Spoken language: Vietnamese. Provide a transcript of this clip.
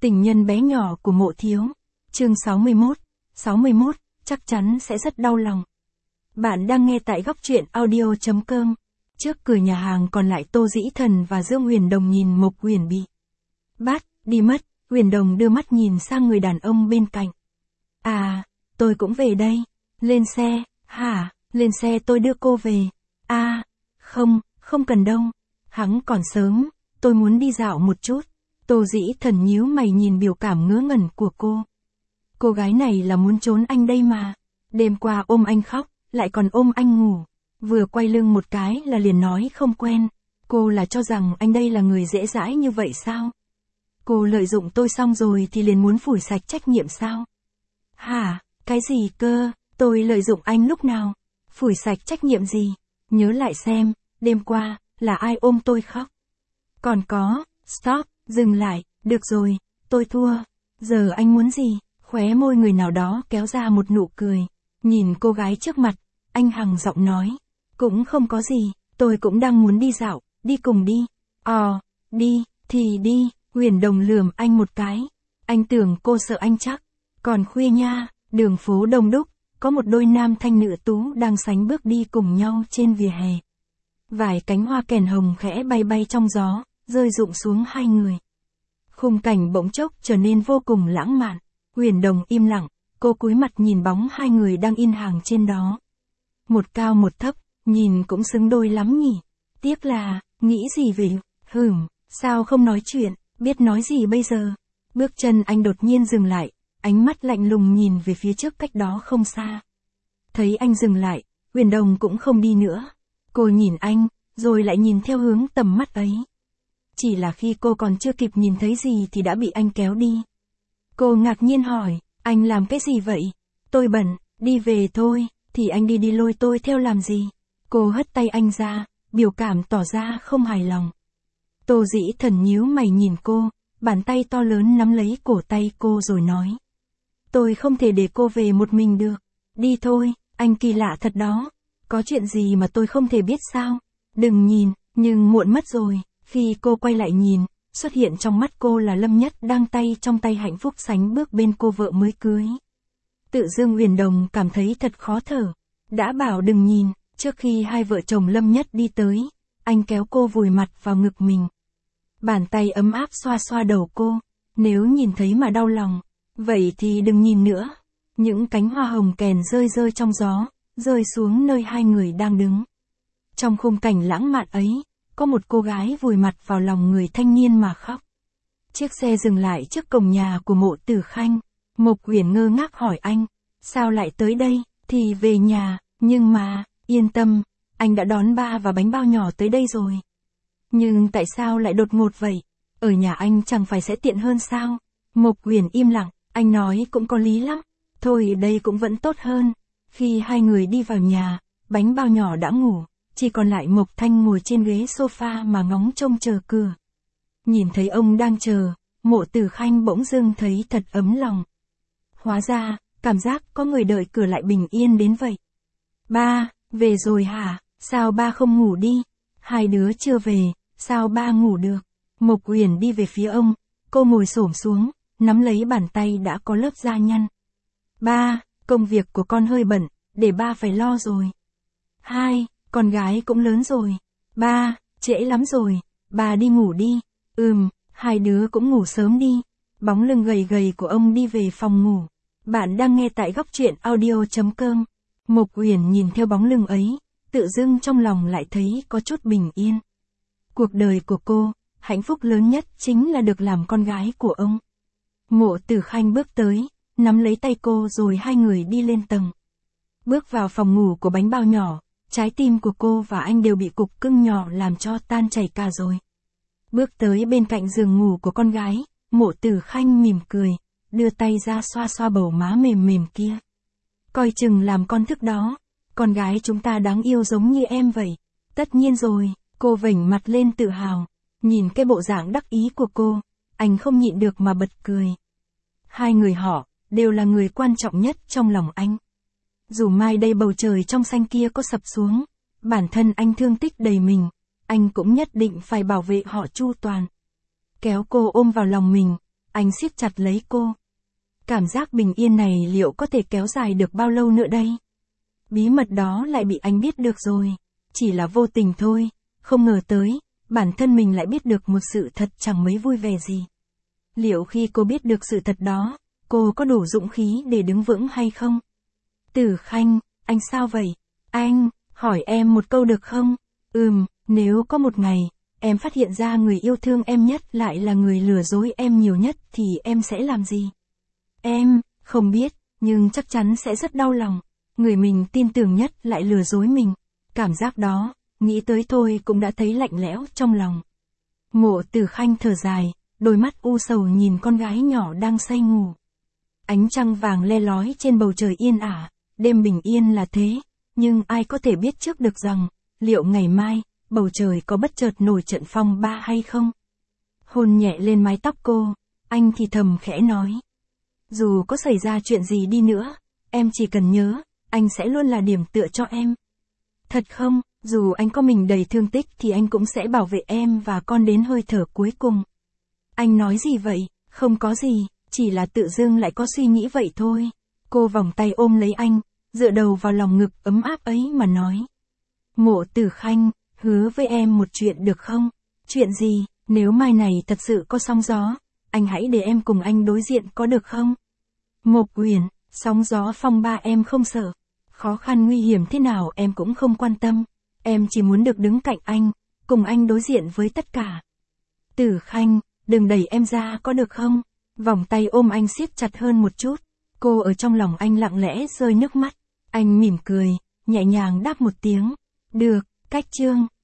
Tình nhân bé nhỏ của Mộ Thiếu. Chương 61, chắc chắn sẽ rất đau lòng. Bạn đang nghe tại góc truyện audio.com. Trước cửa nhà hàng còn lại Tô Dĩ Thần và Dương Huyền Đồng nhìn Mộc Uyển bị bắt đi mất. Huyền Đồng đưa mắt nhìn sang người đàn ông bên cạnh. À, tôi cũng về đây. Lên xe, hả? Lên xe tôi đưa cô về. À, không cần đâu. Hắn còn sớm, tôi muốn đi dạo một chút. Tô Dĩ Thần nhíu mày nhìn biểu cảm ngớ ngẩn của cô. Cô gái này là muốn trốn anh đây mà. Đêm qua ôm anh khóc, lại còn ôm anh ngủ. Vừa quay lưng một cái là liền nói không quen. Cô là cho rằng anh đây là người dễ dãi như vậy sao? Cô lợi dụng tôi xong rồi thì liền muốn phủi sạch trách nhiệm sao? Hả, cái gì cơ, tôi lợi dụng anh lúc nào? Phủi sạch trách nhiệm gì? Nhớ lại xem, đêm qua, là ai ôm tôi khóc? Còn có, stop, dừng lại, được rồi, tôi thua. Giờ anh muốn gì? Khóe môi người nào đó kéo ra một nụ cười. Nhìn cô gái trước mặt, anh hằng giọng nói. Cũng không có gì, tôi cũng đang muốn đi dạo, đi cùng đi. Đi, thì đi. Huyền Đồng lườm anh một cái. Anh tưởng cô sợ anh chắc. Còn khuya nha, đường phố đông đúc, có một đôi nam thanh nữ tú đang sánh bước đi cùng nhau trên vỉa hè. Vài cánh hoa kèn hồng khẽ bay bay trong gió, rơi rụng xuống hai người. Khung cảnh bỗng chốc trở nên vô cùng lãng mạn. Huyền Đồng im lặng, cô cúi mặt nhìn bóng hai người đang in hàng trên đó. Một cao một thấp, nhìn cũng xứng đôi lắm nhỉ. Tiếc là, nghĩ gì về, sao không nói chuyện, biết nói gì bây giờ. Bước chân anh đột nhiên dừng lại, ánh mắt lạnh lùng nhìn về phía trước cách đó không xa. Thấy anh dừng lại, Huyền Đồng cũng không đi nữa. Cô nhìn anh, rồi lại nhìn theo hướng tầm mắt ấy. Chỉ là khi cô còn chưa kịp nhìn thấy gì thì đã bị anh kéo đi. Cô ngạc nhiên hỏi, anh làm cái gì vậy? Tôi bận, đi về thôi, thì anh đi lôi tôi theo làm gì? Cô hất tay anh ra, biểu cảm tỏ ra không hài lòng. Tô Dĩ Thần nhíu mày nhìn cô, bàn tay to lớn nắm lấy cổ tay cô rồi nói. Tôi không thể để cô về một mình được. Đi thôi, anh kỳ lạ thật đó. Có chuyện gì mà tôi không thể biết sao? Đừng nhìn, nhưng muộn mất rồi. Khi cô quay lại nhìn, xuất hiện trong mắt cô là Lâm Nhất đang tay trong tay hạnh phúc sánh bước bên cô vợ mới cưới. Tự dưng Huyền Đồng cảm thấy thật khó thở. Đã bảo đừng nhìn, trước khi hai vợ chồng Lâm Nhất đi tới, anh kéo cô vùi mặt vào ngực mình. Bàn tay ấm áp xoa xoa đầu cô. Nếu nhìn thấy mà đau lòng, vậy thì đừng nhìn nữa. Những cánh hoa hồng kèn rơi rơi trong gió, rơi xuống nơi hai người đang đứng. Trong khung cảnh lãng mạn ấy, có một cô gái vùi mặt vào lòng người thanh niên mà khóc. Chiếc xe dừng lại trước cổng nhà của Mộ Tử Khanh. Mộc Uyển ngơ ngác hỏi anh, sao lại tới đây? Thì về nhà, nhưng mà, yên tâm, anh đã đón ba và bánh bao nhỏ tới đây rồi. Nhưng tại sao lại đột ngột vậy? Ở nhà anh chẳng phải sẽ tiện hơn sao? Mộc Uyển im lặng, anh nói cũng có lý lắm. Thôi ở đây cũng vẫn tốt hơn. Khi hai người đi vào nhà, bánh bao nhỏ đã ngủ, chỉ còn lại Mộc Thanh ngồi trên ghế sofa mà ngóng trông chờ cửa. Nhìn thấy ông đang chờ, Mộ Tử Khanh bỗng dưng thấy thật ấm lòng. Hóa ra, cảm giác có người đợi cửa lại bình yên đến vậy. Ba, về rồi hả? Sao ba không ngủ đi? Hai đứa chưa về, sao ba ngủ được? Mộc Uyển đi về phía ông, cô ngồi xổm xuống, nắm lấy bàn tay đã có lớp da nhăn. Ba, công việc của con hơi bận, để ba phải lo rồi. Hai, con gái cũng lớn rồi. Ba, trễ lắm rồi, ba đi ngủ đi. Hai đứa cũng ngủ sớm đi. Bóng lưng gầy gầy của ông đi về phòng ngủ. Bạn đang nghe tại góc truyện audio.com. Mộc Uyển nhìn theo bóng lưng ấy, tự dưng trong lòng lại thấy có chút bình yên. Cuộc đời của cô, hạnh phúc lớn nhất chính là được làm con gái của ông. Mộ Tử Khanh bước tới, nắm lấy tay cô rồi hai người đi lên tầng. Bước vào phòng ngủ của bánh bao nhỏ, trái tim của cô và anh đều bị cục cưng nhỏ làm cho tan chảy cả rồi. Bước tới bên cạnh giường ngủ của con gái, Mộ Tử Khanh mỉm cười, đưa tay ra xoa xoa bầu má mềm mềm kia. Coi chừng làm con thức đó, con gái chúng ta đáng yêu giống như em vậy. Tất nhiên rồi, cô vểnh mặt lên tự hào. Nhìn cái bộ dạng đắc ý của cô, anh không nhịn được mà bật cười. Hai người họ, đều là người quan trọng nhất trong lòng anh. Dù mai đây bầu trời trong xanh kia có sập xuống, bản thân anh thương tích đầy mình, anh cũng nhất định phải bảo vệ họ chu toàn. Kéo cô ôm vào lòng mình, anh siết chặt lấy cô. Cảm giác bình yên này liệu có thể kéo dài được bao lâu nữa đây? Bí mật đó lại bị anh biết được rồi. Chỉ là vô tình thôi, không ngờ tới, bản thân mình lại biết được một sự thật chẳng mấy vui vẻ gì. Liệu khi cô biết được sự thật đó, cô có đủ dũng khí để đứng vững hay không? Tử Khanh, anh sao vậy? Anh, hỏi em một câu được không? Nếu có một ngày, em phát hiện ra người yêu thương em nhất lại là người lừa dối em nhiều nhất thì em sẽ làm gì? Em, không biết, nhưng chắc chắn sẽ rất đau lòng. Người mình tin tưởng nhất lại lừa dối mình. Cảm giác đó, nghĩ tới thôi cũng đã thấy lạnh lẽo trong lòng. Mộ Tử Khanh thở dài, đôi mắt u sầu nhìn con gái nhỏ đang say ngủ. Ánh trăng vàng le lói trên bầu trời yên ả, đêm bình yên là thế, nhưng ai có thể biết trước được rằng, liệu ngày mai, bầu trời có bất chợt nổi trận phong ba hay không? Hôn nhẹ lên mái tóc cô, anh thì thầm khẽ nói. Dù có xảy ra chuyện gì đi nữa, em chỉ cần nhớ, anh sẽ luôn là điểm tựa cho em. Thật không, dù anh có mình đầy thương tích thì anh cũng sẽ bảo vệ em và con đến hơi thở cuối cùng. Anh nói gì vậy? Không có gì, chỉ là tự dưng lại có suy nghĩ vậy thôi. Cô vòng tay ôm lấy anh, dựa đầu vào lòng ngực ấm áp ấy mà nói. Mộ Tử Khanh, hứa với em một chuyện được không? Chuyện gì? Nếu mai này thật sự có sóng gió, anh hãy để em cùng anh đối diện có được không? Mộc Uyển, sóng gió phong ba em không sợ. Khó khăn nguy hiểm thế nào em cũng không quan tâm. Em chỉ muốn được đứng cạnh anh, cùng anh đối diện với tất cả. Tử Khanh, đừng đẩy em ra có được không? Vòng tay ôm anh siết chặt hơn một chút. Cô ở trong lòng anh lặng lẽ rơi nước mắt. Anh mỉm cười, nhẹ nhàng đáp một tiếng. Được, cách chương.